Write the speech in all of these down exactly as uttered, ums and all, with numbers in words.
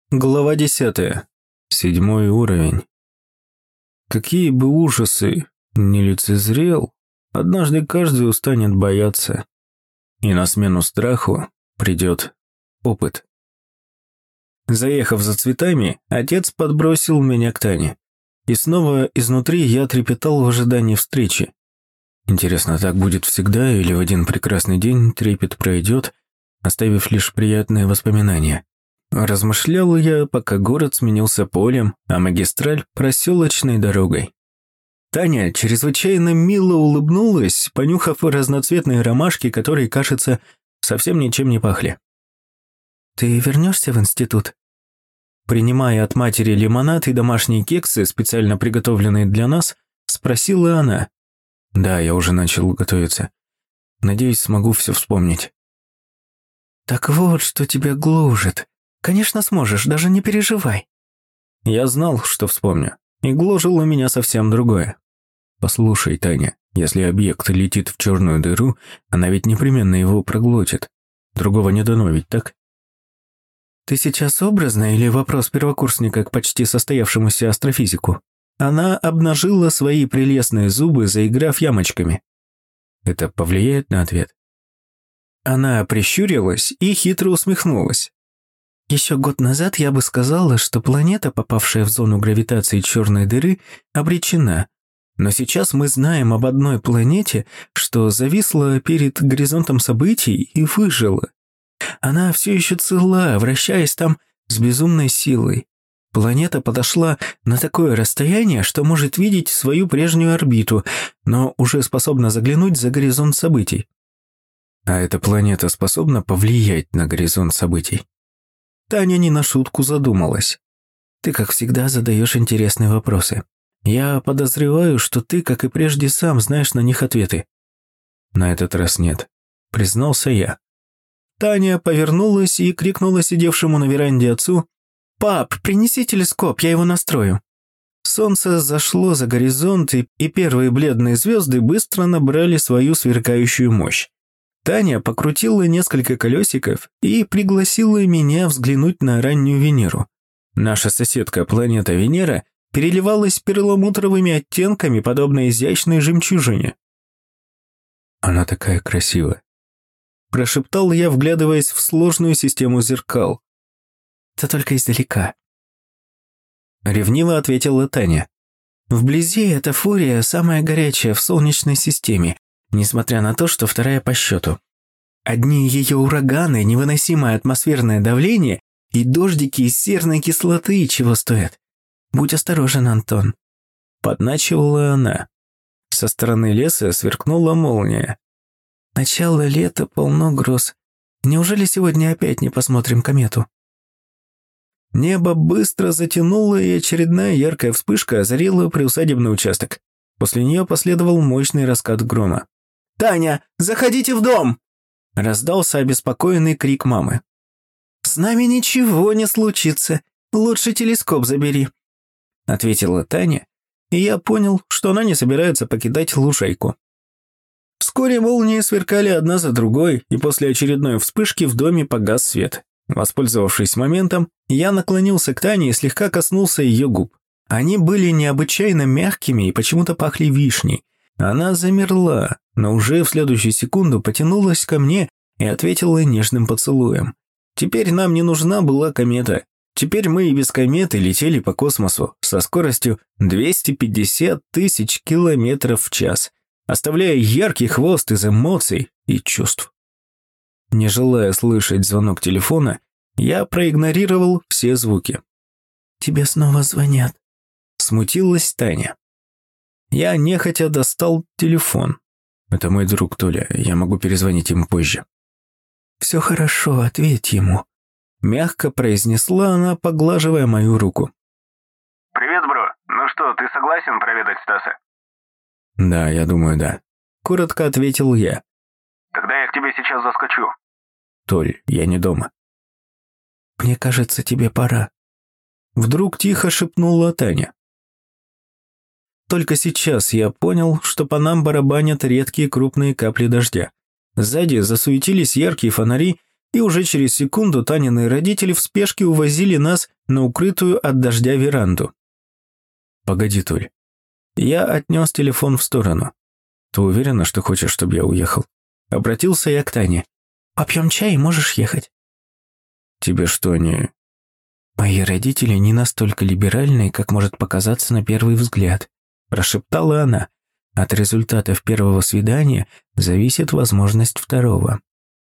Глава десятая. Седьмой уровень. Какие бы ужасы не лицезрел, однажды каждый устанет бояться, и на смену страху придет опыт. Заехав за цветами, отец подбросил меня к Тане, и снова изнутри я трепетал в ожидании встречи. Интересно, так будет всегда или в один прекрасный день трепет пройдет, оставив лишь приятные воспоминания? Размышлял я, пока город сменился полем, а магистраль – проселочной дорогой. Таня чрезвычайно мило улыбнулась, понюхав разноцветные ромашки, которые, кажется, совсем ничем не пахли. «Ты вернешься в институт?» Принимая от матери лимонад и домашние кексы, специально приготовленные для нас, спросила она. «Да, я уже начал готовиться. Надеюсь, смогу все вспомнить». «Так вот, что тебя гложет. Конечно, сможешь, даже не переживай». Я знал, что вспомню, и гложило меня совсем другое. «Послушай, Таня, если объект летит в черную дыру, она ведь непременно его проглотит. Другого не дано ведь, так?» «Ты сейчас образно или вопрос первокурсника к почти состоявшемуся астрофизику?» Она обнажила свои прелестные зубы, заиграв ямочками. «Это повлияет на ответ?» Она прищурилась и хитро усмехнулась. Еще год назад я бы сказала, что планета, попавшая в зону гравитации черной дыры, обречена. Но сейчас мы знаем об одной планете, что зависла перед горизонтом событий и выжила. Она все еще цела, вращаясь там с безумной силой. Планета подошла на такое расстояние, что может видеть свою прежнюю орбиту, но уже способна заглянуть за горизонт событий. А эта планета способна повлиять на горизонт событий? Таня не на шутку задумалась. «Ты, как всегда, задаешь интересные вопросы. Я подозреваю, что ты, как и прежде, сам знаешь на них ответы». «На этот раз нет», — признался я. Таня повернулась и крикнула сидевшему на веранде отцу: «Пап, принеси телескоп, я его настрою». Солнце зашло за горизонт, и первые бледные звезды быстро набрали свою сверкающую мощь. Таня покрутила несколько колесиков и пригласила меня взглянуть на раннюю Венеру. Наша соседка, планета Венера, переливалась перламутровыми оттенками, подобно изящной жемчужине. «Она такая красивая», – прошептал я, вглядываясь в сложную систему зеркал. «Это только издалека», – ревниво ответила Таня. «Вблизи эта фурия самая горячая в Солнечной системе, несмотря на то, что вторая по счету. Одни ее ураганы, невыносимое атмосферное давление и дождики из серной кислоты чего стоят. Будь осторожен, Антон», – подначивала она. Со стороны леса сверкнула молния. «Начало лета, полно гроз. Неужели сегодня опять не посмотрим комету?» Небо быстро затянуло, и очередная яркая вспышка озарила приусадебный участок. После нее последовал мощный раскат грома. «Таня, заходите в дом!» – раздался обеспокоенный крик мамы. «С нами ничего не случится. Лучше телескоп забери», – ответила Таня, и я понял, что она не собирается покидать лужайку. Вскоре молнии сверкали одна за другой, и после очередной вспышки в доме погас свет. Воспользовавшись моментом, я наклонился к Тане и слегка коснулся ее губ. Они были необычайно мягкими и почему-то пахли вишней. Она замерла, но уже в следующую секунду потянулась ко мне и ответила нежным поцелуем. Теперь нам не нужна была комета. Теперь мы и без кометы летели по космосу со скоростью двести пятьдесят тысяч километров в час, оставляя яркий хвост из эмоций и чувств. Не желая слышать звонок телефона, я проигнорировал все звуки. «Тебе снова звонят», – смутилась Таня. Я нехотя достал телефон. «Это мой друг Толя, я могу перезвонить ему позже». «Все хорошо, ответь ему», – мягко произнесла она, поглаживая мою руку. «Привет, бро. Ну что, ты согласен проведать Стаса?» «Да, я думаю, да», – коротко ответил я. «Тогда я к тебе сейчас заскочу». «Толь, я не дома». «Мне кажется, тебе пора». Вдруг тихо шепнула Таня. Только сейчас я понял, что по нам барабанят редкие крупные капли дождя. Сзади засуетились яркие фонари, и уже через секунду Танины родители в спешке увозили нас на укрытую от дождя веранду. «Погоди, Толь». Я отнес телефон в сторону. «Ты уверена, что хочешь, чтобы я уехал?» Обратился я к Тане. «Попьем чай и можешь ехать». «Тебе что, не...» «Мои родители не настолько либеральные, как может показаться на первый взгляд», прошептала она. «От результатов первого свидания зависит возможность второго».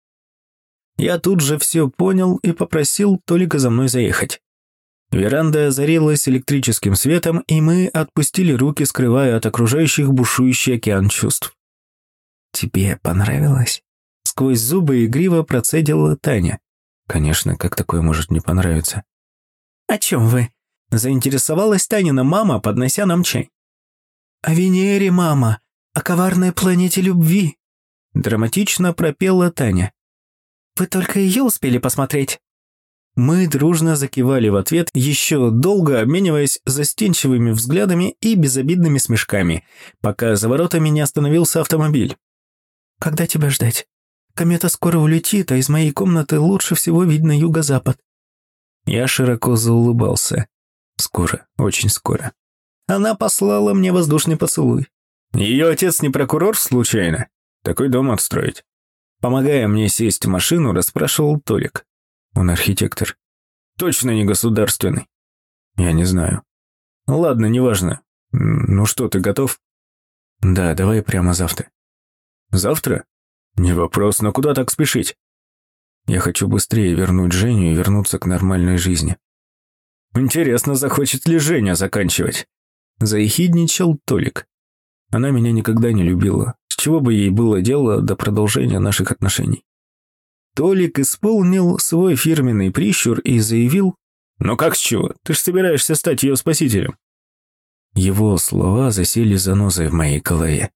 Я тут же все понял и попросил Толика за мной заехать. Веранда озарилась электрическим светом, и мы отпустили руки, скрывая от окружающих бушующий океан чувств. «Тебе понравилось?» Сквозь зубы игриво процедила Таня. «Конечно, как такое может не понравиться?» «О чем вы?» Заинтересовалась Танина мама, поднося нам чай. «О Венере, мама, о коварной планете любви», драматично пропела Таня. «Вы только ее успели посмотреть?» Мы дружно закивали в ответ, еще долго обмениваясь застенчивыми взглядами и безобидными смешками, пока за воротами не остановился автомобиль. «Когда тебя ждать? Комета скоро улетит, а из моей комнаты лучше всего видно юго-запад». Я широко заулыбался. Скоро, очень скоро. Она послала мне воздушный поцелуй. Ее отец не прокурор, случайно? Такой дом отстроить. Помогая мне сесть в машину, расспрашивал Толик. Он архитектор. Точно не государственный. Я не знаю. Ладно, неважно. Ну что, ты готов? Да, давай прямо завтра. Завтра? Не вопрос, но куда так спешить? Я хочу быстрее вернуть Женю и вернуться к нормальной жизни. Интересно, захочет ли Женя заканчивать? Заехидничал Толик. Она меня никогда не любила. С чего бы ей было дело до продолжения наших отношений? Толик исполнил свой фирменный прищур и заявил: «Ну как с чего? Ты ж собираешься стать ее спасителем». Его слова засели занозой в моей голове.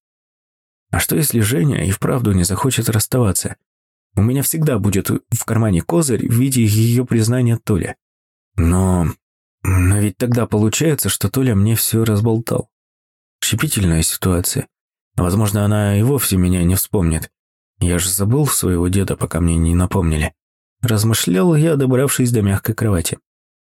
А что если Женя и вправду не захочет расставаться? У меня всегда будет в кармане козырь в виде ее признания Толя. Но... но ведь тогда получается, что Толя мне все разболтал. Щепетильная ситуация. Возможно, она и вовсе меня не вспомнит. Я же забыл своего деда, пока мне не напомнили. Размышлял я, добравшись до мягкой кровати.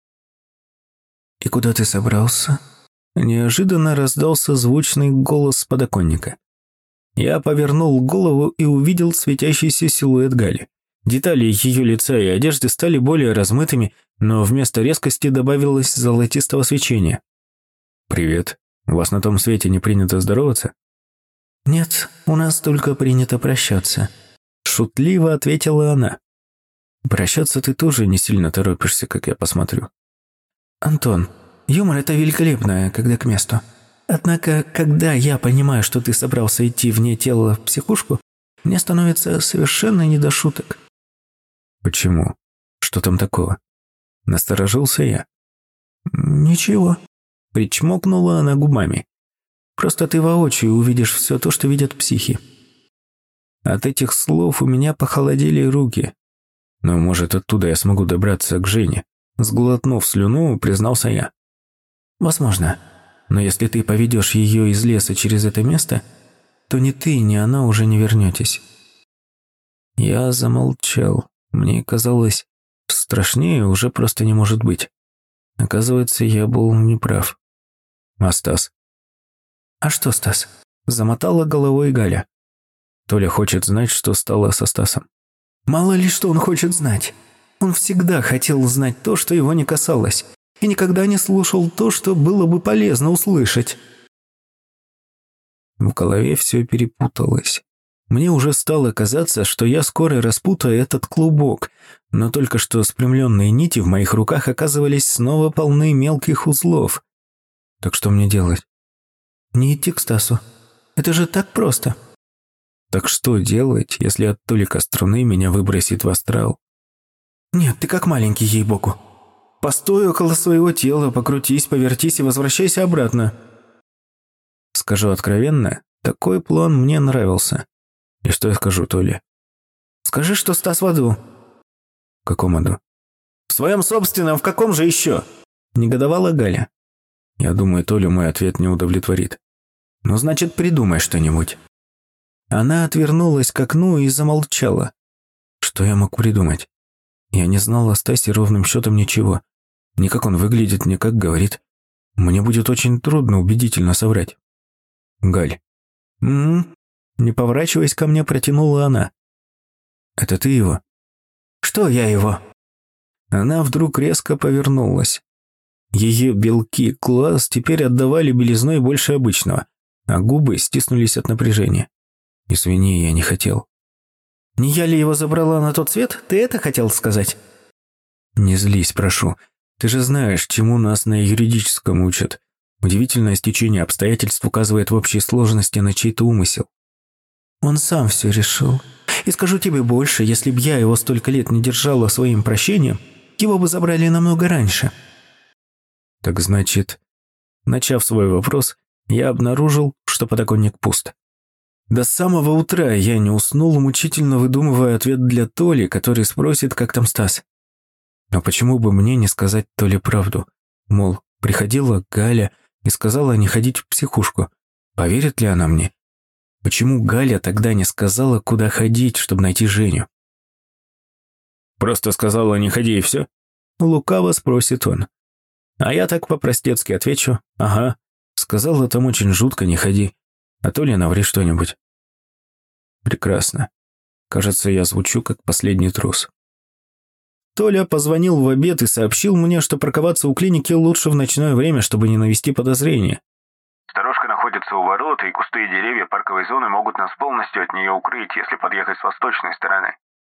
«И куда ты собрался?» Неожиданно раздался звучный голос с подоконника. Я повернул голову и увидел светящийся силуэт Гали. Детали ее лица и одежды стали более размытыми, но вместо резкости добавилось золотистого свечения. «Привет. У вас на том свете не принято здороваться?» «Нет, у нас только принято прощаться», – шутливо ответила она. «Прощаться ты тоже не сильно торопишься, как я посмотрю». «Антон, юмор – это великолепно, когда к месту. Однако, когда я понимаю, что ты собрался идти вне тела в психушку, мне становится совершенно не до шуток». «Почему? Что там такого?» Насторожился я. «Ничего», – причмокнула она губами. «Просто ты воочию увидишь все то, что видят психи». От этих слов у меня похолодели руки. Но, может, оттуда я смогу добраться к Жене. Сглотнув слюну, признался я. «Возможно. Но если ты поведешь ее из леса через это место, то ни ты, ни она уже не вернетесь». Я замолчал. Мне казалось, страшнее уже просто не может быть. Оказывается, я был неправ. А Стас? «А что, Стас?» Замотала головой Галя. Толя хочет знать, что стало со Стасом. «Мало ли что он хочет знать. Он всегда хотел знать то, что его не касалось, и никогда не слушал то, что было бы полезно услышать». В голове все перепуталось. Мне уже стало казаться, что я скоро распутаю этот клубок, но только что спрямленные нити в моих руках оказывались снова полны мелких узлов. Так что мне делать? Не идти к Стасу. Это же так просто. Так что делать, если от Толика струны меня выбросит в астрал? Нет, ты как маленький, ей-богу. Постой около своего тела, покрутись, повертись и возвращайся обратно. Скажу откровенно, такой план мне нравился. И что я скажу Толе? Скажи, что Стас в аду. В каком аду? В своем собственном, в каком же еще? Негодовала Галя. Я думаю, Толю мой ответ не удовлетворит. Ну, значит, придумай что-нибудь. Она отвернулась к окну и замолчала. Что я мог придумать? Я не знал о Стасе ровным счетом ничего. ни как он выглядит, ни как говорит. Мне будет очень трудно убедительно соврать. Галь. «М-м-м», не поворачиваясь ко мне, протянула она. «Это ты его?» «Что я его?» Она вдруг резко повернулась. Ее белки глаз теперь отдавали белизной больше обычного, а губы стиснулись от напряжения. «Извини, я не хотел». «Не я ли его забрала на тот свет? Ты это хотел сказать?» «Не злись, прошу. Ты же знаешь, чему нас на юридическом учат. Удивительное стечение обстоятельств указывает в общей сложности на чей-то умысел». «Он сам все решил. И скажу тебе больше, если б я его столько лет не держала своим прощением, его бы забрали намного раньше». «Так значит...» Начав свой вопрос, я обнаружил, что подоконник пуст. До самого утра я не уснул, мучительно выдумывая ответ для Толи, который спросит, как там Стас. Но почему бы мне не сказать Толе правду? Мол, приходила Галя и сказала не ходить в психушку. Поверит ли она мне? Почему Галя тогда не сказала, куда ходить, чтобы найти Женю? «Просто сказала не ходи и все?» Лукаво спросит он. А я так по-простецки отвечу: «Ага, сказала там очень жутко, не ходи. А то ли наври что-нибудь». Прекрасно. Кажется, я звучу как последний трус. Толя позвонил в обед и сообщил мне, что парковаться у клиники лучше в ночное время, чтобы не навести подозрения. «Сторожка находится у ворот, и кусты и деревья парковой зоны могут нас полностью от нее укрыть, если подъехать с восточной стороны».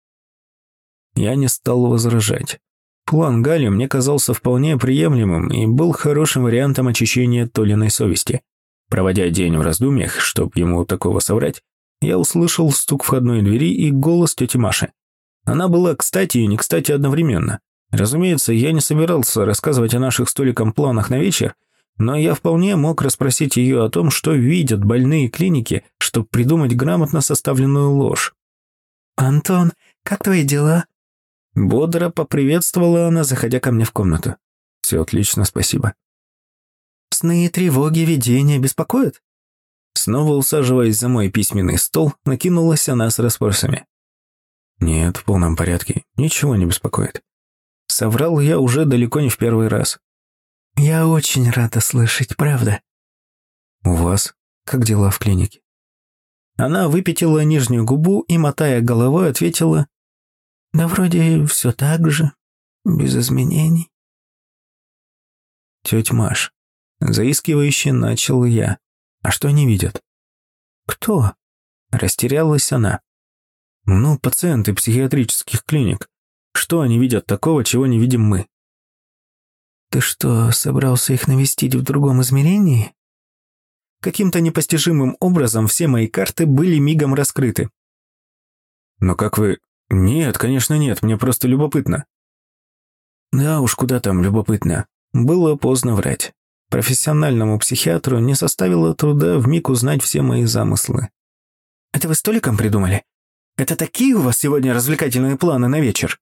Я не стал возражать. План Гали мне казался вполне приемлемым и был хорошим вариантом очищения Толиной совести. Проводя день в раздумьях, чтоб ему такого соврать, я услышал стук входной двери и голос тети Маши. Она была кстати и не кстати одновременно. Разумеется, я не собирался рассказывать о наших с Толиком планах на вечер, но я вполне мог расспросить ее о том, что видят больные клиники, чтобы придумать грамотно составленную ложь. «Антон, как твои дела?» Бодро поприветствовала она, заходя ко мне в комнату. «Все отлично, спасибо». «Сны и тревоги, видения беспокоят?» Снова усаживаясь за мой письменный стол, накинулась она с расспросами. «Нет, в полном порядке, ничего не беспокоит». Соврал я уже далеко не в первый раз. «Я очень рада слышать, правда». «У вас? Как дела в клинике?» Она выпятила нижнюю губу и, мотая головой, ответила: «Да вроде все так же, без изменений». «Тетя Маш», заискивающе начал я. «А что они видят?» «Кто?» Растерялась она. «Ну, пациенты психиатрических клиник. Что они видят такого, чего не видим мы?» «Ты что, собрался их навестить в другом измерении?» Каким-то непостижимым образом все мои карты были мигом раскрыты. «Но как вы...» «Нет, конечно нет, мне просто любопытно». Да уж, куда там любопытно. Было поздно врать. Профессиональному психиатру не составило труда вмиг узнать все мои замыслы. «Это вы с Толиком придумали? Это такие у вас сегодня развлекательные планы на вечер?»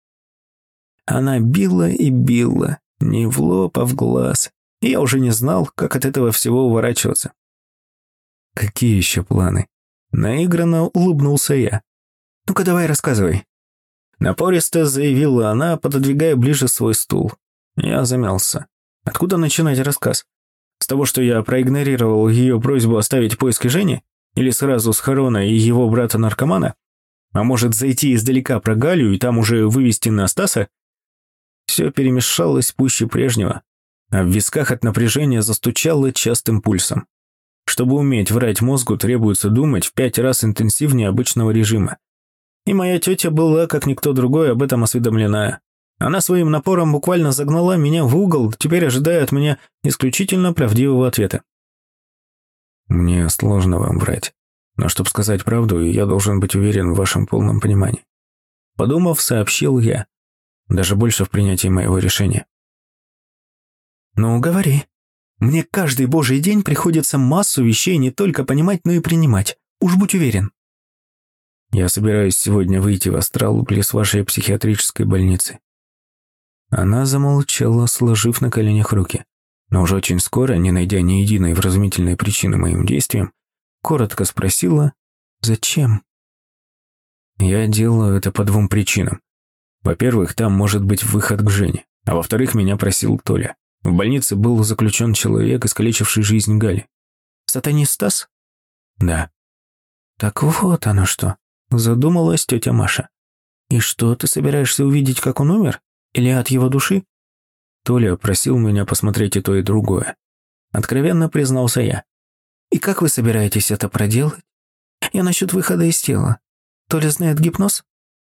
Она била и била, не в лоб, а в глаз. И я уже не знал, как от этого всего уворачиваться. «Какие еще планы?» Наигранно улыбнулся я. «Ну-ка давай рассказывай». Напористо заявила она, пододвигая ближе свой стул. Я замялся. Откуда начинать рассказ? С того, что я проигнорировал ее просьбу оставить поиски Жени? Или сразу с Харона и его брата-наркомана? А может, зайти издалека про Галю и там уже вывести на Стаса? Все перемешалось пуще прежнего, а в висках от напряжения застучало частым пульсом. Чтобы уметь врать мозгу, требуется думать в пять раз интенсивнее обычного режима. И моя тетя была, как никто другой, об этом осведомлена. Она своим напором буквально загнала меня в угол, теперь ожидая от меня исключительно правдивого ответа. «Мне сложно вам врать, но чтобы сказать правду, я должен быть уверен в вашем полном понимании». Подумав, сообщил я, даже больше в принятии моего решения. «Ну, говори. Мне каждый божий день приходится массу вещей не только понимать, но и принимать. Уж будь уверен». «Я собираюсь сегодня выйти в астрал близ вашей психиатрической больницы». Она замолчала, сложив на коленях руки. Но уже очень скоро, не найдя ни единой вразумительной причины моим действиям, коротко спросила: «Зачем?» «Я делаю это по двум причинам. Во-первых, там может быть выход к Жене. А во-вторых, меня просил Толя. В больнице был заключен человек, искалечивший жизнь Гали. Сатанист Стас? Да. Так вот оно что, задумалась тетя Маша. И что, ты собираешься увидеть, как он умер? Или от его души? Толя просил меня посмотреть и то, и другое. Откровенно признался я. И как вы собираетесь это проделать? Я насчет выхода из тела. Толя знает гипноз?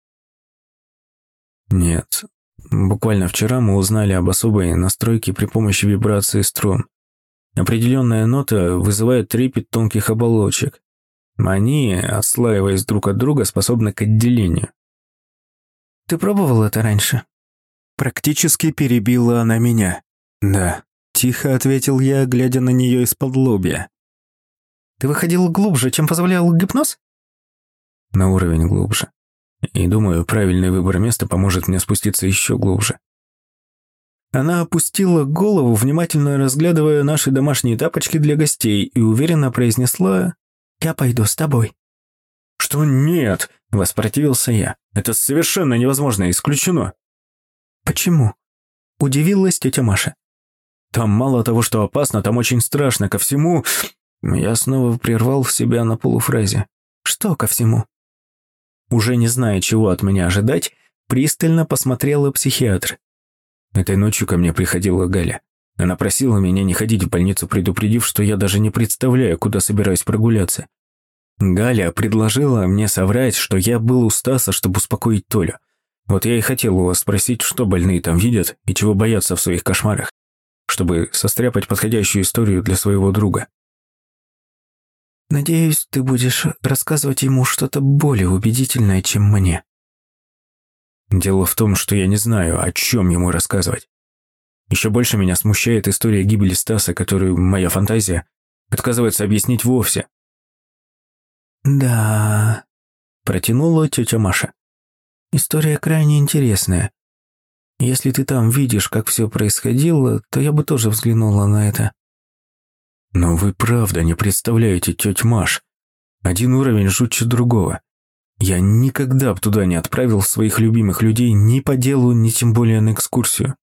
Нет. Буквально вчера мы узнали об особой настройке при помощи вибрации струн. Определенная нота вызывает трепет тонких оболочек. Они, отслаиваясь друг от друга, способны к отделению. Ты пробовал это раньше? Практически перебила она меня. Да, тихо ответил я, глядя на нее из-под лобья. Ты выходил глубже, чем позволял гипноз? На уровень глубже. И думаю, правильный выбор места поможет мне спуститься еще глубже. Она опустила голову, внимательно разглядывая наши домашние тапочки для гостей, и уверенно произнесла: «Я пойду с тобой». «Что нет?» – воспротивился я. «Это совершенно невозможно, исключено». «Почему?» – удивилась тетя Маша. «Там мало того, что опасно, там очень страшно. Ко всему...» Я снова прервал себя на полуфразе. «Что ко всему?» Уже не зная, чего от меня ожидать, пристально посмотрела психиатр. Этой ночью ко мне приходила Галя. Она просила меня не ходить в больницу, предупредив, что я даже не представляю, куда собираюсь прогуляться. Галя предложила мне соврать, что я был у Стаса, чтобы успокоить Толю. Вот я и хотел у вас спросить, что больные там видят и чего боятся в своих кошмарах, чтобы состряпать подходящую историю для своего друга. «Надеюсь, ты будешь рассказывать ему что-то более убедительное, чем мне». Дело в том, что я не знаю, о чем ему рассказывать. Еще больше меня смущает история гибели Стаса, которую моя фантазия отказывается объяснить вовсе. «Да...» – протянула тетя Маша. «История крайне интересная. Если ты там видишь, как все происходило, то я бы тоже взглянула на это». Но вы правда не представляете, тетя Маш. Один уровень жутче другого. Я никогда б туда не отправил своих любимых людей ни по делу, ни тем более на экскурсию.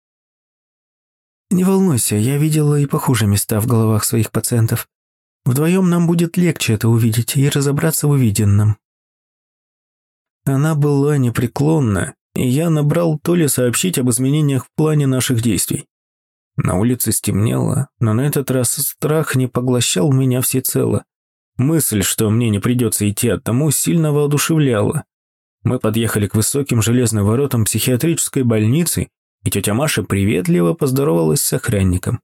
Не волнуйся, я видела и похуже места в головах своих пациентов. Вдвоем нам будет легче это увидеть и разобраться в увиденном». Она была непреклонна, и я набрал Толе сообщить об изменениях в плане наших действий. На улице стемнело, но на этот раз страх не поглощал меня всецело. Мысль, что мне не придется идти одному, сильно воодушевляла. Мы подъехали к высоким железным воротам психиатрической больницы, и тетя Маша приветливо поздоровалась с охранником.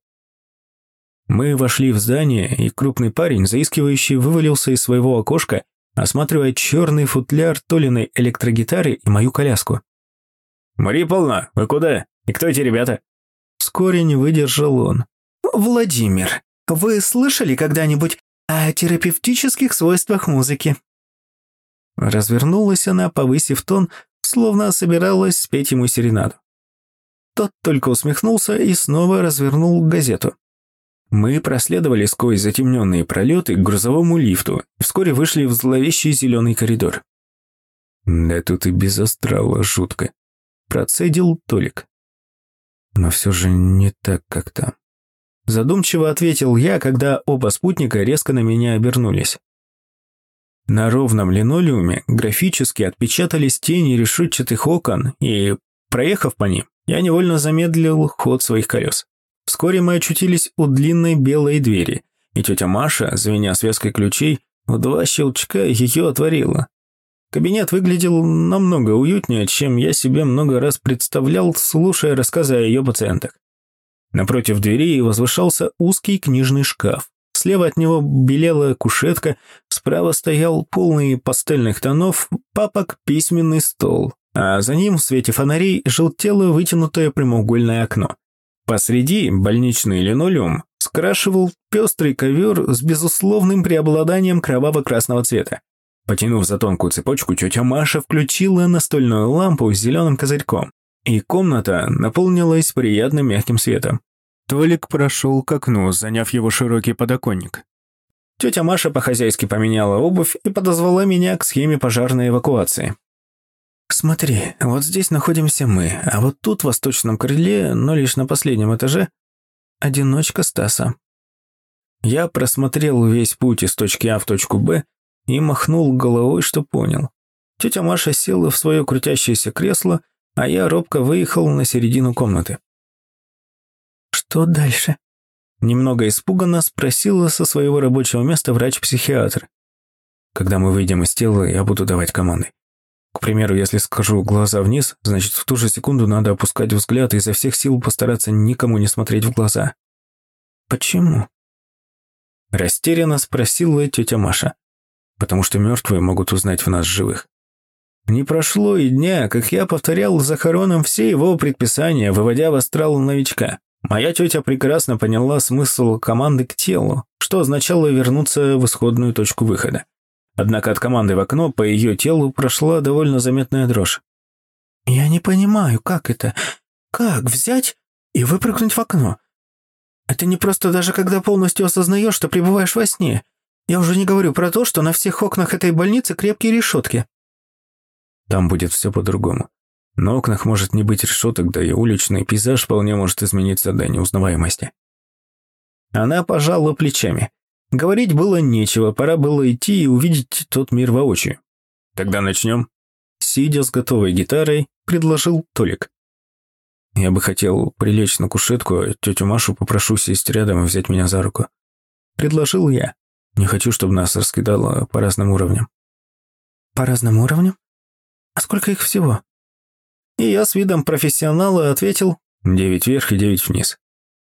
Мы вошли в здание, и крупный парень, заискивающий, вывалился из своего окошка, осматривая черный футляр Толиной электрогитары и мою коляску. «Мария Павловна, вы куда? И кто эти ребята?» Вскоре не выдержал он. «Владимир, вы слышали когда-нибудь о терапевтических свойствах музыки?» Развернулась она, повысив тон, словно собиралась спеть ему серенаду. Тот только усмехнулся и снова развернул газету. Мы проследовали сквозь затемненные пролеты к грузовому лифту и вскоре вышли в зловещий зеленый коридор. «Да тут и без астрала жутко», – процедил Толик. «Но все же не так, как там». Задумчиво ответил я, когда оба спутника резко на меня обернулись. На ровном линолеуме графически отпечатались тени решетчатых окон, и, проехав по ним, я невольно замедлил ход своих колес. Вскоре мы очутились у длинной белой двери, и тетя Маша, звеня связкой ключей, в два щелчка ее отворила. Кабинет выглядел намного уютнее, чем я себе много раз представлял, слушая рассказы о ее пациентах. Напротив двери возвышался узкий книжный шкаф. Слева от него белела кушетка, справа стоял полный пастельных тонов папок письменный стол, а за ним в свете фонарей желтело вытянутое прямоугольное окно. Посреди больничный линолеум скрашивал пестрый ковер с безусловным преобладанием кроваво-красного цвета. Потянув за тонкую цепочку, тетя Маша включила настольную лампу с зеленым козырьком, и комната наполнилась приятным мягким светом. Толик прошел к окну, заняв его широкий подоконник. Тетя Маша по-хозяйски поменяла обувь и подозвала меня к схеме пожарной эвакуации. Смотри, вот здесь находимся мы, а вот тут, в восточном крыле, но лишь на последнем этаже, одиночка Стаса. Я просмотрел весь путь из точки А в точку Б и махнул головой, что понял. Тетя Маша села в свое крутящееся кресло, а я робко выехал на середину комнаты. «Что дальше?» Немного испуганно спросила со своего рабочего места врач-психиатр. «Когда мы выйдем из тела, я буду давать команды. К примеру, если скажу глаза вниз, значит в ту же секунду надо опускать взгляд и изо всех сил постараться никому не смотреть в глаза». «Почему?» Растерянно спросила тетя Маша. «Потому что мертвые могут узнать в нас живых». Не прошло и дня, как я повторял за Хароном все его предписания, выводя в астрал новичка. Моя тетя прекрасно поняла смысл команды к телу, что означало вернуться в исходную точку выхода. Однако от команды в окно по ее телу прошла довольно заметная дрожь. «Я не понимаю, как это? Как взять и выпрыгнуть в окно? Это не просто даже когда полностью осознаешь, что пребываешь во сне. Я уже не говорю про то, что на всех окнах этой больницы крепкие решетки». «Там будет все по-другому. На окнах может не быть решеток, да и уличный пейзаж вполне может измениться до неузнаваемости». Она пожала плечами. Говорить было нечего, пора было идти и увидеть тот мир воочию. «Тогда начнем?» Сидя с готовой гитарой, предложил Толик. «Я бы хотел прилечь на кушетку, а тетю Машу попрошу сесть рядом и взять меня за руку». Предложил я. Не хочу, чтобы нас раскидало по разным уровням. «По разным уровням? А сколько их всего?» И я с видом профессионала ответил: «Девять вверх и девять вниз».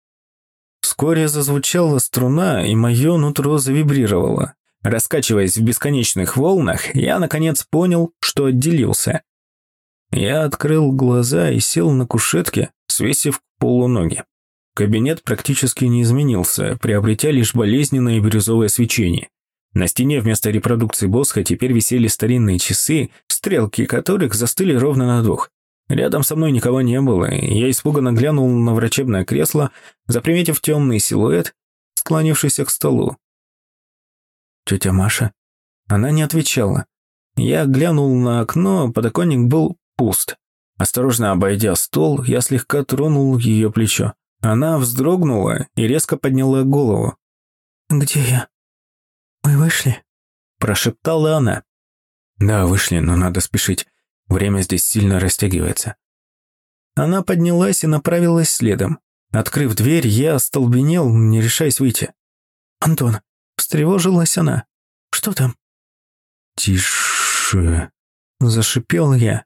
Вскоре зазвучала струна, и мое нутро завибрировало. Раскачиваясь в бесконечных волнах, я, наконец, понял, что отделился. Я открыл глаза и сел на кушетке, свесив к полу ноги. Кабинет практически не изменился, приобретя лишь болезненное бирюзовое свечение. На стене вместо репродукции Босха теперь висели старинные часы, стрелки которых застыли ровно на двух. Рядом со мной никого не было, и я испуганно глянул на врачебное кресло, заприметив темный силуэт, склонившийся к столу. «Тетя Маша?» Она не отвечала. Я глянул на окно, подоконник был пуст. Осторожно обойдя стол, я слегка тронул ее плечо. Она вздрогнула и резко подняла голову. «Где я? Мы вышли?» Прошептала она. «Да, вышли, но надо спешить. Время здесь сильно растягивается». Она поднялась и направилась следом. Открыв дверь, я остолбенел, не решаясь выйти. «Антон!» – встревожилась она. «Что там?» «Тише!» – зашипел я.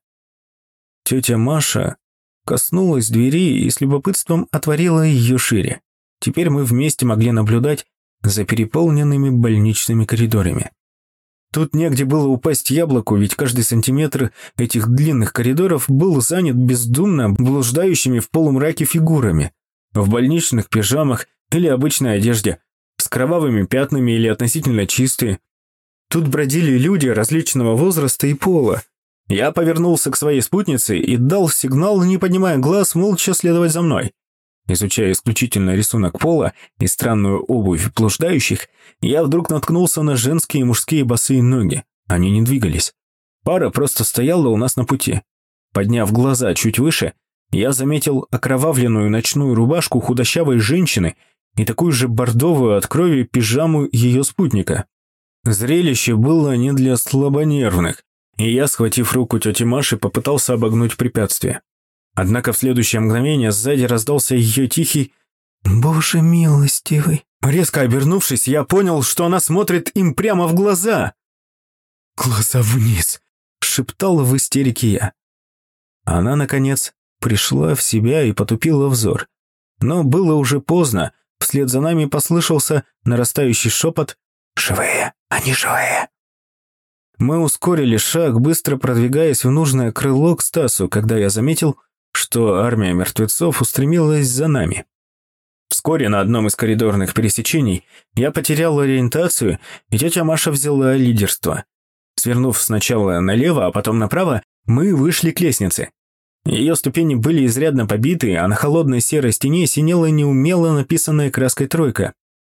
Тетя Маша коснулась двери и с любопытством отворила ее шире. Теперь мы вместе могли наблюдать за переполненными больничными коридорами. Тут негде было упасть яблоку, ведь каждый сантиметр этих длинных коридоров был занят бездумно блуждающими в полумраке фигурами. В больничных пижамах или обычной одежде, с кровавыми пятнами или относительно чистые. Тут бродили люди различного возраста и пола. Я повернулся к своей спутнице и дал сигнал, не поднимая глаз, молча следовать за мной. Изучая исключительно рисунок пола и странную обувь блуждающих, я вдруг наткнулся на женские и мужские босые ноги. Они не двигались. Пара просто стояла у нас на пути. Подняв глаза чуть выше, я заметил окровавленную ночную рубашку худощавой женщины и такую же бордовую от крови пижаму ее спутника. Зрелище было не для слабонервных, и я, схватив руку тети Маши, попытался обогнуть препятствие. Однако в следующее мгновение сзади раздался ее тихий «Боже милостивый». Резко обернувшись, я понял, что она смотрит им прямо в глаза. «Глаза вниз», — шептал в истерике я. Она, наконец, пришла в себя и потупила взор. Но было уже поздно, вслед за нами послышался нарастающий шепот «Живые, они живые». Мы ускорили шаг, быстро продвигаясь в нужное крыло к Стасу, когда я заметил, что армия мертвецов устремилась за нами. Вскоре на одном из коридорных пересечений я потерял ориентацию, и тетя Маша взяла лидерство. Свернув сначала налево, а потом направо, мы вышли к лестнице. Ее ступени были изрядно побиты, а на холодной серой стене синела неумело написанная краской тройка.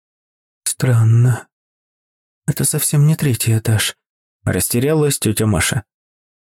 «Странно. Это совсем не третий этаж», – растерялась тетя Маша.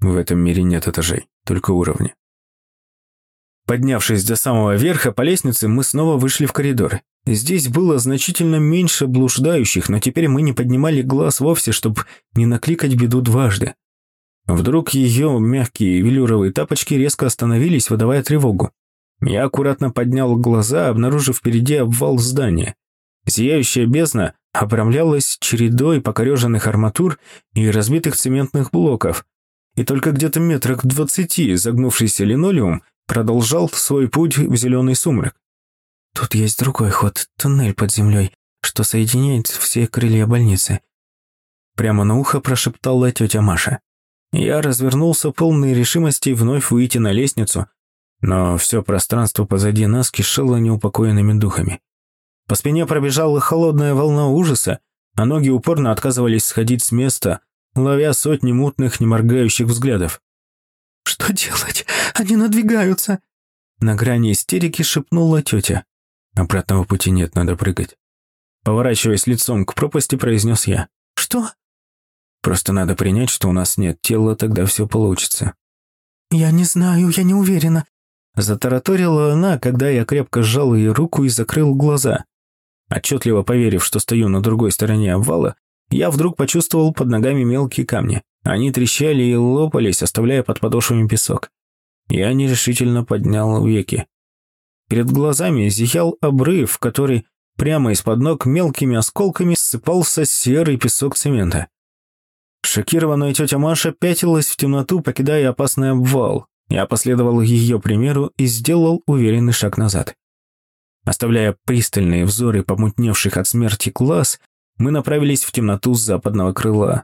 В этом мире нет этажей, только уровни. Поднявшись до самого верха по лестнице, мы снова вышли в коридор. Здесь было значительно меньше блуждающих, но теперь мы не поднимали глаз вовсе, чтобы не накликать беду дважды. Вдруг ее мягкие велюровые тапочки резко остановились, выдавая тревогу. Я аккуратно поднял глаза, обнаружив впереди обвал здания. Зияющая бездна обрамлялась чередой покореженных арматур и разбитых цементных блоков, и только где-то метрах в двадцати загнувшийся линолеум продолжал свой путь в зеленый сумрак. «Тут есть другой ход, туннель под землей, что соединяет все крылья больницы», прямо на ухо прошептала тетя Маша. Я развернулся полной решимости вновь выйти на лестницу, но все пространство позади нас кишело неупокоенными духами. По спине пробежала холодная волна ужаса, а ноги упорно отказывались сходить с места, ловя сотни мутных, неморгающих взглядов. «Что делать? Они надвигаются!» На грани истерики шепнула тетя. «Обратного пути нет, надо прыгать». Поворачиваясь лицом к пропасти, произнес я. «Что?» «Просто надо принять, что у нас нет тела, тогда все получится». «Я не знаю, я не уверена», – затараторила она, когда я крепко сжал ее руку и закрыл глаза. Отчетливо поверив, что стою на другой стороне обвала, я вдруг почувствовал под ногами мелкие камни. Они трещали и лопались, оставляя под подошвами песок. Я нерешительно поднял веки. Перед глазами зиял обрыв, в который прямо из-под ног мелкими осколками ссыпался серый песок цемента. Шокированная тетя Маша пятилась в темноту, покидая опасный обвал. Я последовал ее примеру и сделал уверенный шаг назад. Оставляя пристальные взоры помутневших от смерти глаз, мы направились в темноту западного крыла.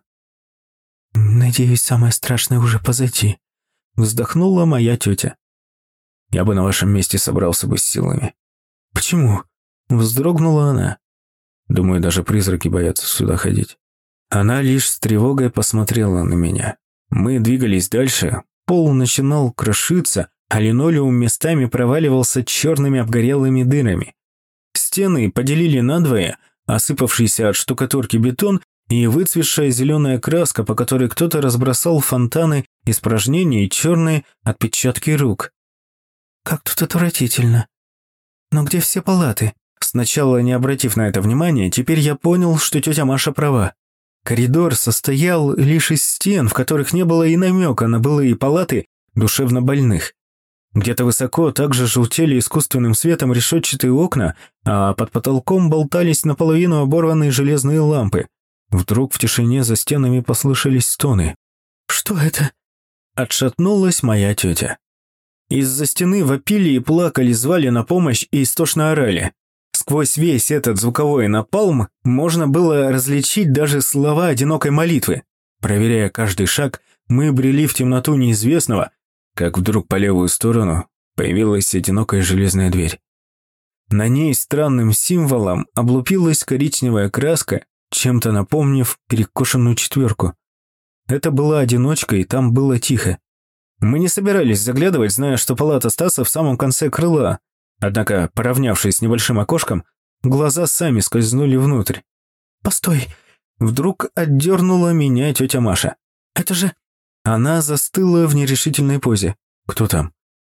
«Надеюсь, самое страшное уже позади», – вздохнула моя тетя. «Я бы на вашем месте собрался бы с силами». «Почему?» – вздрогнула она. «Думаю, даже призраки боятся сюда ходить». Она лишь с тревогой посмотрела на меня. Мы двигались дальше, пол начинал крошиться, а линолеум местами проваливался черными обгорелыми дырами. Стены поделили надвое, осыпавшийся от штукатурки бетон и выцветшая зеленая краска, по которой кто-то разбросал фонтаны испражнений и черные отпечатки рук. «Как тут отвратительно. Но где все палаты?» Сначала не обратив на это внимания, теперь я понял, что тетя Маша права. Коридор состоял лишь из стен, в которых не было и намека на былые палаты душевнобольных. Где-то высоко также желтели искусственным светом решетчатые окна, а под потолком болтались наполовину оборванные железные лампы. Вдруг в тишине за стенами послышались стоны. «Что это?» Отшатнулась моя тетя. Из-за стены вопили и плакали, звали на помощь и истошно орали. Сквозь весь этот звуковой напалм можно было различить даже слова одинокой молитвы. Проверяя каждый шаг, мы брели в темноту неизвестного, как вдруг по левую сторону появилась одинокая железная дверь. На ней странным символом облупилась коричневая краска, чем-то напомнив перекошенную четверку. Это была одиночка, и там было тихо. Мы не собирались заглядывать, зная, что палата Стаса в самом конце крыла. Однако, поравнявшись с небольшим окошком, глаза сами скользнули внутрь. «Постой!» Вдруг отдернула меня тетя Маша. «Это же...» Она застыла в нерешительной позе. «Кто там?»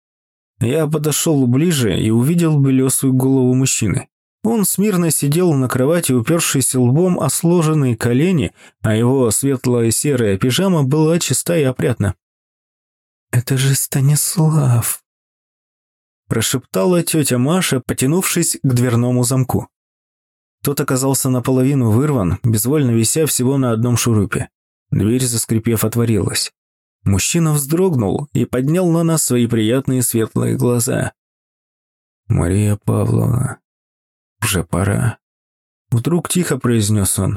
Я подошел ближе и увидел белесую голову мужчины. Он смирно сидел на кровати, упершись лбом о сложенные колени, а его светлая серая пижама была чиста и опрятна. «Это же Станислав!» Прошептала тетя Маша, потянувшись к дверному замку. Тот оказался наполовину вырван, безвольно вися всего на одном шурупе. Дверь, заскрипев, отворилась. Мужчина вздрогнул и поднял на нас свои приятные светлые глаза. «Мария Павловна, уже пора», — вдруг тихо произнес он.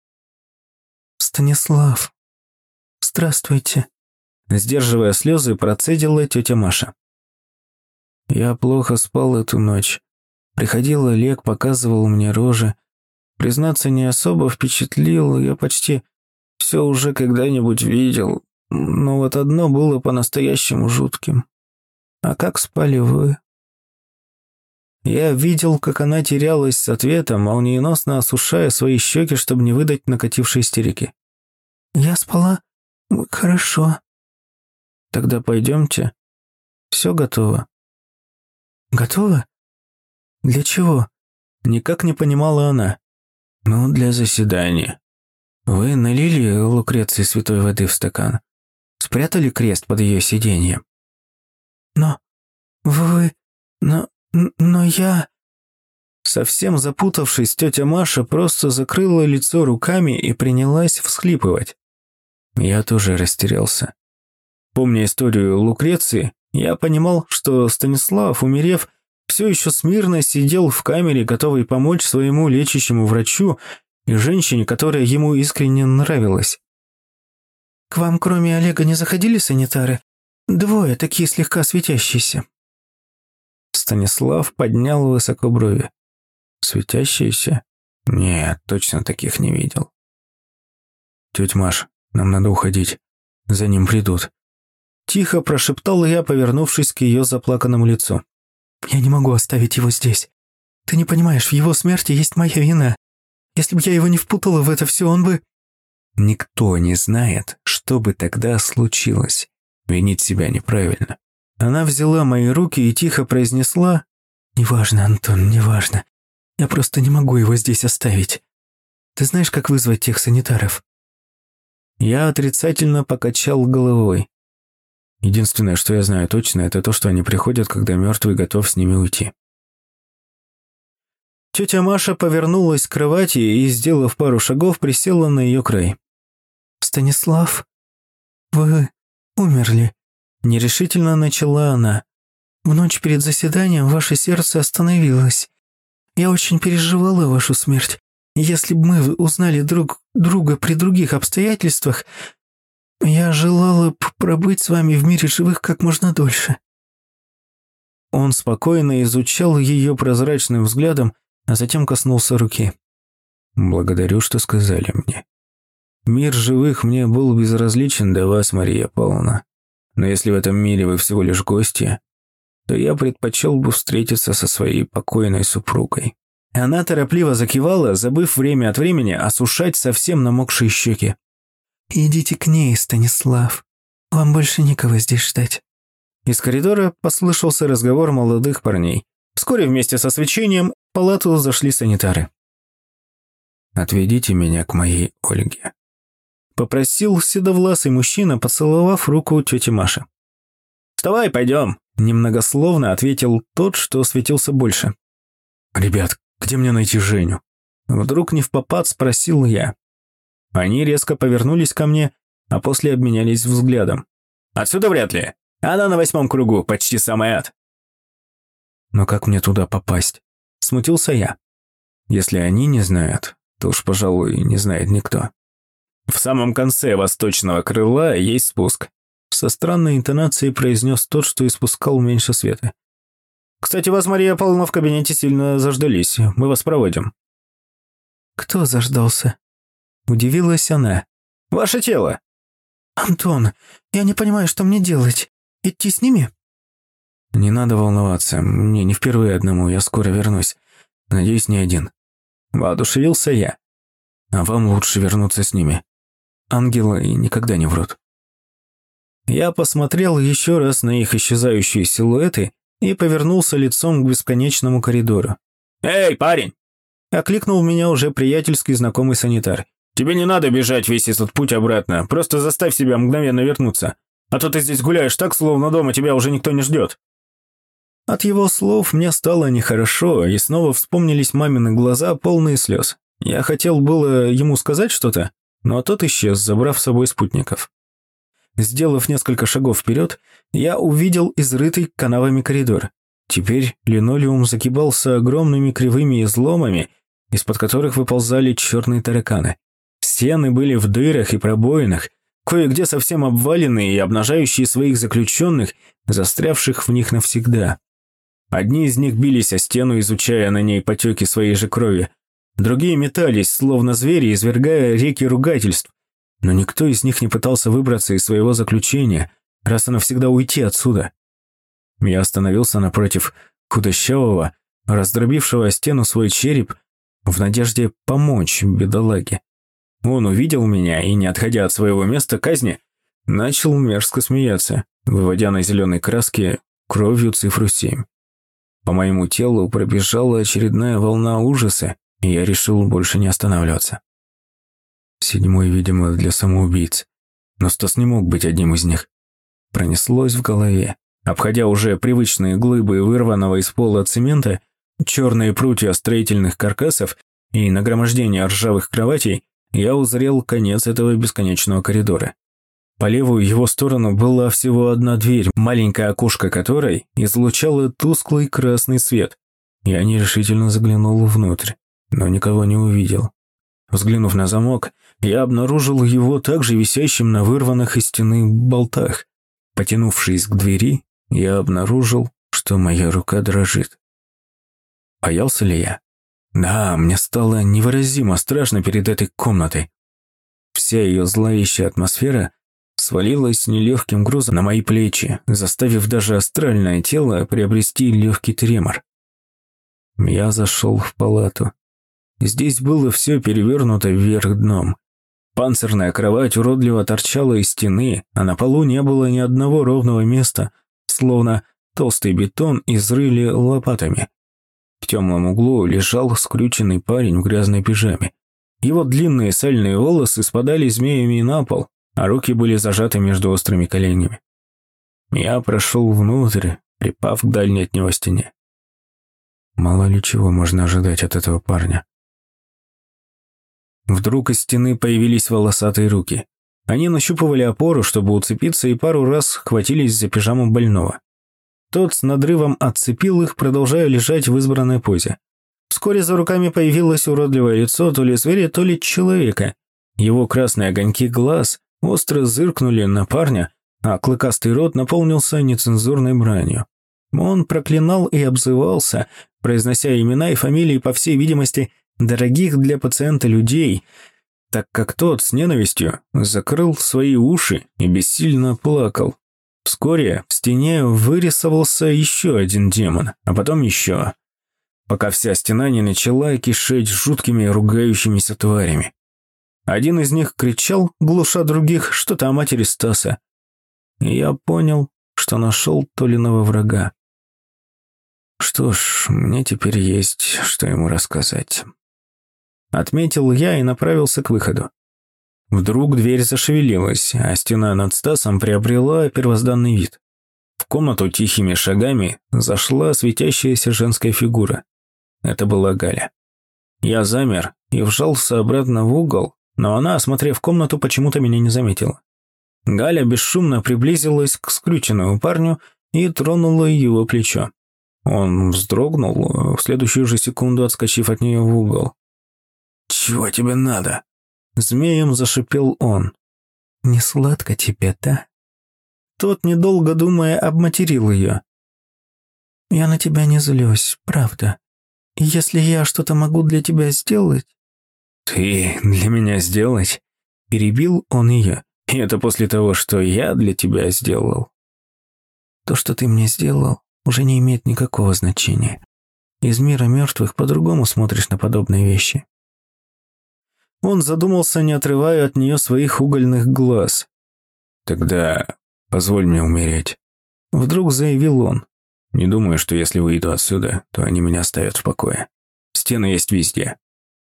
«Станислав, здравствуйте», — сдерживая слезы, процедила тетя Маша. «Я плохо спал эту ночь. Приходил Олег, показывал мне рожи. Признаться, не особо впечатлил, я почти все уже когда-нибудь видел. Но вот одно было по-настоящему жутким. А как спали вы?» Я видел, как она терялась с ответом, молниеносно осушая свои щеки, чтобы не выдать накатившей истерики. «Я спала хорошо», Тогда пойдемте. Все готово». «Готово? Для чего?» Никак не понимала она. «Ну, для заседания. Вы налили Лукреции святой воды в стакан? Спрятали крест под ее сиденьем?» «Но вы... но... но я...» Совсем запутавшись, тетя Маша просто закрыла лицо руками и принялась всхлипывать. Я тоже растерялся. Помня историю Лукреции, я понимал, что Станислав, умерев, все еще смирно сидел в камере, готовый помочь своему лечащему врачу и женщине, которая ему искренне нравилась. «К вам, кроме Олега, не заходили санитары? Двое, такие слегка светящиеся». Станислав поднял высоко брови. «Светящиеся? Нет, точно таких не видел». «Тетя Маш, нам надо уходить. За ним придут». Тихо прошептал я, повернувшись к ее заплаканному лицу. «Я не могу оставить его здесь. Ты не понимаешь, в его смерти есть моя вина. Если бы я его не впутала в это все, он бы...» «Никто не знает, что бы тогда случилось. Винить себя неправильно». Она взяла мои руки и тихо произнесла: «Неважно, Антон, неважно. Я просто не могу его здесь оставить. Ты знаешь, как вызвать тех санитаров?» Я отрицательно покачал головой. Единственное, что я знаю точно, это то, что они приходят, когда мертвый готов с ними уйти. Тетя Маша повернулась к кровати и, сделав пару шагов, присела на ее край. «Станислав, вы умерли», – нерешительно начала она. «В ночь перед заседанием ваше сердце остановилось. Я очень переживала вашу смерть. Если бы мы узнали друг друга при других обстоятельствах, я желала бы пробыть с вами в мире живых как можно дольше». Он спокойно изучал ее прозрачным взглядом, а затем коснулся руки. «Благодарю, что сказали мне. Мир живых мне был безразличен до вас, Мария Павловна. Но если в этом мире вы всего лишь гости, то я предпочел бы встретиться со своей покойной супругой». Она торопливо закивала, забыв время от времени осушать совсем намокшие щеки. «Идите к ней, Станислав. Вам больше никого здесь ждать». Из коридора послышался разговор молодых парней. Вскоре вместе со свечением в палату зашли санитары. «Отведите меня к моей Ольге», – попросил седовласый мужчина, поцеловав руку тети Маши. «Вставай, пойдем», – немногословно ответил тот, что светился больше. «Ребят, где мне найти Женю?» Вдруг невпопад спросил я. Они резко повернулись ко мне, а после обменялись взглядом. «Отсюда вряд ли. Она на восьмом кругу, почти самый ад». «Но как мне туда попасть?» Смутился я. «Если они не знают, то уж, пожалуй, не знает никто». «В самом конце восточного крыла есть спуск», со странной интонацией произнес тот, что испускал меньше света. «Кстати, вас, Мария Павловна, в кабинете сильно заждались. Мы вас проводим». «Кто заждался?» Удивилась она. «Ваше тело». «Антон, я не понимаю, что мне делать. Идти с ними?» «Не надо волноваться. Мне не впервые одному. Я скоро вернусь. Надеюсь, не один». Воодушевился я. «А вам лучше вернуться с ними. Ангелы никогда не врут». Я посмотрел еще раз на их исчезающие силуэты и повернулся лицом к бесконечному коридору. «Эй, парень!» – окликнул меня уже приятельский знакомый санитар. «Тебе не надо бежать весь этот путь обратно, просто заставь себя мгновенно вернуться, а то ты здесь гуляешь так, словно дома тебя уже никто не ждет». От его слов мне стало нехорошо, и снова вспомнились мамины глаза, полные слез. Я хотел было ему сказать что-то, но тот исчез, забрав с собой спутников. Сделав несколько шагов вперед, я увидел изрытый канавами коридор. Теперь линолеум загибался огромными кривыми изломами, из-под которых выползали черные тараканы. Стены были в дырах и пробоинах, кое-где совсем обваленные и обнажающие своих заключенных, застрявших в них навсегда. Одни из них бились о стену, изучая на ней потеки своей же крови. Другие метались, словно звери, извергая реки ругательств. Но никто из них не пытался выбраться из своего заключения, раз и навсегда уйти отсюда. Я остановился напротив худощавого, раздробившего о стену свой череп, в надежде помочь бедолаге. Он увидел меня и, не отходя от своего места казни, начал мерзко смеяться. выводя на зеленой краске кровью цифру семь. По моему телу пробежала очередная волна ужаса, и я решил больше не останавливаться. Седьмой, видимо, для самоубийц. Но Стас не мог быть одним из них. Пронеслось в голове. Обходя уже привычные глыбы вырванного из пола цемента, черные прутья строительных каркасов и нагромождение ржавых кроватей, я узрел конец этого бесконечного коридора. По левую его сторону была всего одна дверь, маленькое окошко которой излучало тусклый красный свет. Я нерешительно заглянул внутрь, но никого не увидел. Взглянув на замок, я обнаружил его также висящим на вырванных из стены болтах. Потянувшись к двери, я обнаружил, что моя рука дрожит. Боялся ли я? Да, мне стало невыразимо страшно перед этой комнатой. Вся ее зловещая атмосфера свалилась нелегким грузом на мои плечи, заставив даже астральное тело приобрести легкий тремор. Я зашел в палату. Здесь было все перевернуто вверх дном. Панцирная кровать уродливо торчала из стены, а на полу не было ни одного ровного места, словно толстый бетон изрыли лопатами. В темном углу лежал скрюченный парень в грязной пижаме. Его длинные сальные волосы спадали змеями на пол, а руки были зажаты между острыми коленями. Я прошел внутрь, припав к дальней от него стене. Мало ли чего можно ожидать от этого парня. Вдруг из стены появились волосатые руки. Они нащупывали опору, чтобы уцепиться, и пару раз хватились за пижаму больного. Тот с надрывом отцепил их, продолжая лежать в избранной позе. Вскоре за руками появилось уродливое лицо то ли зверя, то ли человека. Его красные огоньки глаз остро зыркнули на парня, а клыкастый рот наполнился нецензурной бранью. Он проклинал и обзывался, произнося имена и фамилии, по всей видимости, дорогих для пациента людей, так как тот с ненавистью закрыл свои уши и бессильно плакал. Вскоре в стене вырисовался еще один демон, а потом еще, пока вся стена не начала кишеть жуткими ругающимися тварями. Один из них кричал, глуша других, что-то о матери Стаса. И я понял, что нашел Толиного врага. Что ж, мне теперь есть, что ему рассказать. Отметил я и направился к выходу. Вдруг дверь зашевелилась, а стена над Стасом приобрела первозданный вид. В комнату тихими шагами зашла светящаяся женская фигура. Это была Галя. Я замер и вжался обратно в угол, но она, осмотрев комнату, почему-то меня не заметила. Галя бесшумно приблизилась к скрюченному парню и тронула его плечо. Он вздрогнул, в следующую же секунду отскочив от нее в угол. «Чего тебе надо?» Змеем зашипел он. «Не сладко тебе, да?» Тот, недолго думая, обматерил ее. «Я на тебя не злюсь, правда. И если я что-то могу для тебя сделать...» «Ты для меня сделать?» Перебил он ее. «И это после того, что я для тебя сделал?» «То, что ты мне сделал, уже не имеет никакого значения. Из мира мертвых по-другому смотришь на подобные вещи». Он задумался, не отрывая от нее своих угольных глаз. «Тогда позволь мне умереть», — вдруг заявил он. «Не думаю, что если уйду отсюда, то они меня оставят в покое. Стены есть везде».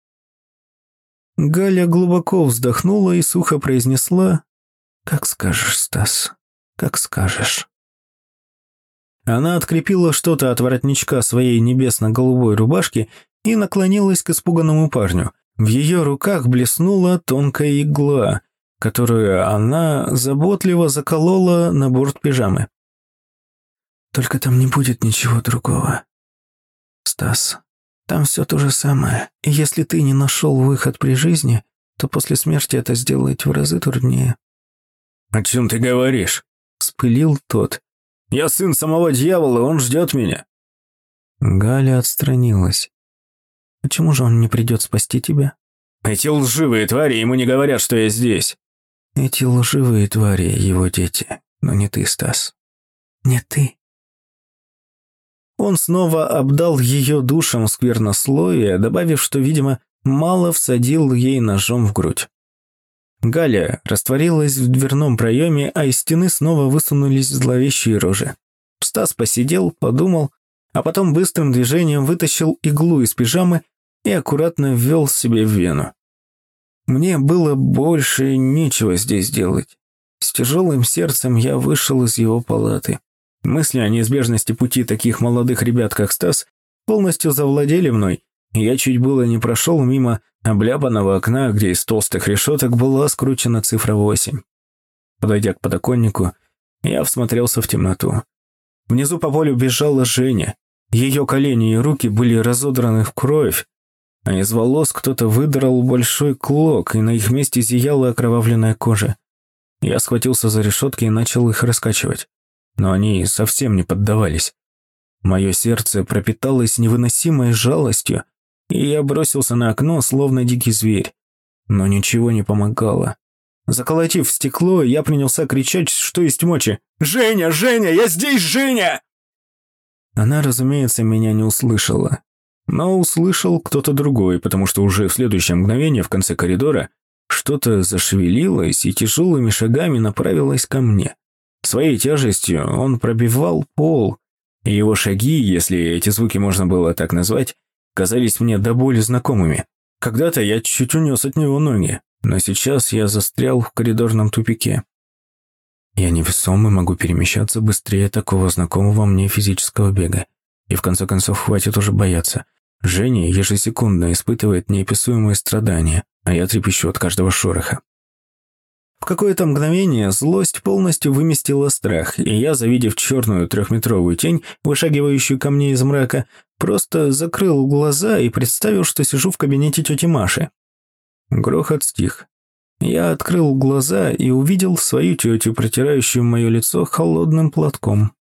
Галя глубоко вздохнула и сухо произнесла: «Как скажешь, Стас, как скажешь». Она открепила что-то от воротничка своей небесно-голубой рубашки и наклонилась к испуганному парню. В ее руках блеснула тонкая игла, которую она заботливо заколола на борт пижамы. «Только там не будет ничего другого, Стас. Там все то же самое. И если ты не нашел выход при жизни, то после смерти это сделать в разы труднее». «О чем ты говоришь?» – вспылил тот. «Я сын самого дьявола, он ждет меня». Галя отстранилась. «Почему же он не придет спасти тебя?» «Эти лживые твари ему не говорят, что я здесь». «Эти лживые твари — его дети, но не ты, Стас. Не ты». Он снова обдал ее душем сквернословия, добавив, что, видимо, мало всадил ей ножом в грудь. Галя растворилась в дверном проеме, а из стены снова высунулись зловещие рожи. Стас посидел, подумал, а потом быстрым движением вытащил иглу из пижамы и аккуратно ввел себе в вену. Мне было больше нечего здесь делать. С тяжелым сердцем я вышел из его палаты. Мысли о неизбежности пути таких молодых ребят, как Стас, полностью завладели мной, и я чуть было не прошел мимо обляпанного окна, где из толстых решеток была скручена цифра восемь. Подойдя к подоконнику, я всмотрелся в темноту. Внизу по полю бежала Женя. Ее колени и руки были разодраны в кровь, а из волос кто-то выдрал большой клок, и на их месте зияла окровавленная кожа. Я схватился за решетки и начал их раскачивать, но они совсем не поддавались. Мое сердце пропиталось невыносимой жалостью, и я бросился на окно, словно дикий зверь. Но ничего не помогало. Заколотив стекло, я принялся кричать, что есть мочи. «Женя! Женя! Я здесь, Женя!» Она, разумеется, меня не услышала. Но услышал кто-то другой, потому что уже в следующее мгновение в конце коридора что-то зашевелилось и тяжелыми шагами направилось ко мне. Своей тяжестью он пробивал пол, и его шаги, если эти звуки можно было так назвать, казались мне до боли знакомыми. Когда-то я чуть унес от него ноги, но сейчас я застрял в коридорном тупике. Я невесомый, могу перемещаться быстрее такого знакомого мне физического бега. И в конце концов хватит уже бояться. Женя ежесекундно испытывает неописуемые страдания, а я трепещу от каждого шороха. В какое-то мгновение злость полностью выместила страх, и я, завидев черную трехметровую тень, вышагивающую ко мне из мрака, просто закрыл глаза и представил, что сижу в кабинете тети Маши. Грохот стих. Я открыл глаза и увидел свою тетю, протирающую мое лицо холодным платком.